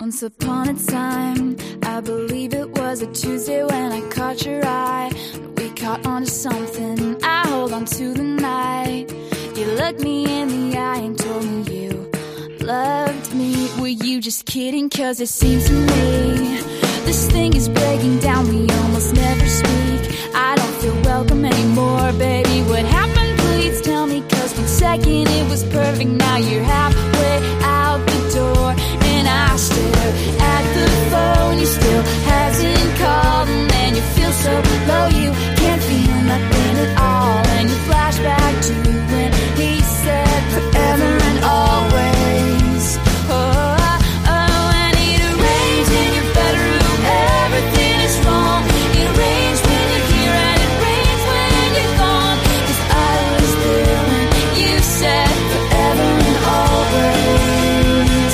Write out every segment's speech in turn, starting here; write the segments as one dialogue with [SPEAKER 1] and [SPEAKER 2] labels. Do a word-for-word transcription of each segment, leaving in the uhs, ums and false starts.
[SPEAKER 1] Once upon a time, I believe it was a Tuesday when I caught your eye. We caught on to something, I hold on to the night. You looked me in the eye and told me you loved me. Were you just kidding? Cause it seems to me this thing is breaking down, we almost never speak. I don't feel welcome anymore, baby, what happened? Please tell me, cause one second it was perfect, now you're halfway out the door. And I stare at the phone, you still hasn't called. And then you feel so low, you can't feel nothing at all. And you flash back to when he said forever and always. Oh, oh, and it rains in your bedroom, everything is wrong. It rains when you're here and it rains when you're gone. Cause I was there when you said forever and always.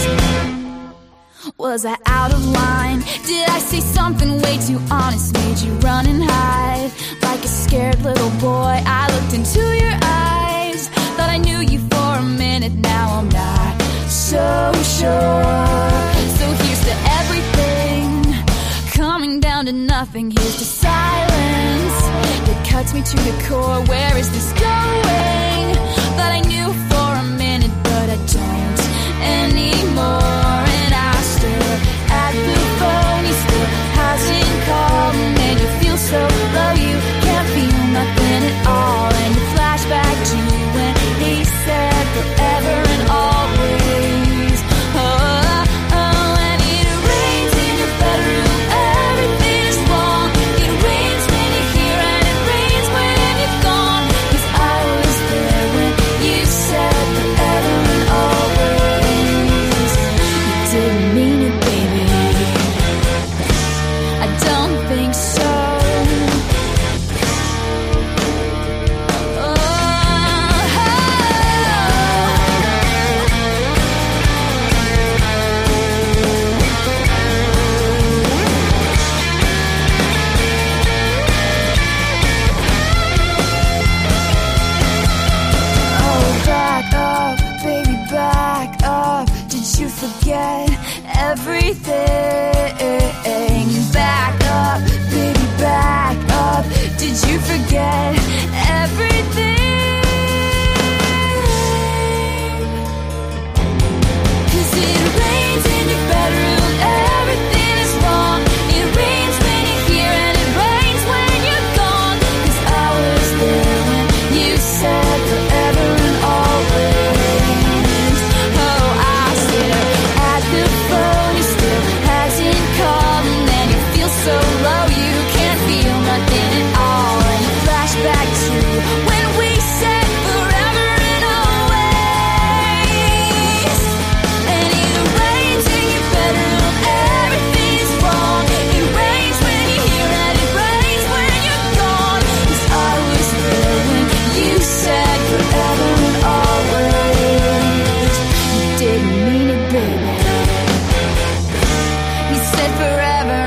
[SPEAKER 1] Was I out of line? Did I say something way too honest? Made you run and hide like a scared little boy. I looked into your eyes, thought I knew you for a minute. Now I'm not so sure. So here's to everything coming down to nothing. Here's to silence that cuts me to the core. Where is this going? Thought I knew for a minute, but I don't anymore. And I stare at the phone, he still hasn't called. And you feel so low, you can't feel nothing at all. And you flash back to when he said forever and always. Oh, oh, and it rains in your bedroom, everything is wrong. It rains when you're here and it rains when you're gone. Cause I was there when you said forever and always. You didn't mean it, baby, I don't think so. Forget everything. Back up, baby, back up. Did you forget everything? Cause it rains in your bedroom, everything is wrong. It rains when you're here and it rains when you're gone. Cause I was there when you said forever and always. Oh, I stare at the phone, he still hasn't called. And then you feel so low, you can't feel nothing at all. And you flash back to when we said forever and always. And it rains in your bedroom, everything is wrong. It rains when you're here and it rains when you're gone. Cause I was there when you said forever and always. You didn't mean it, baby, you said forever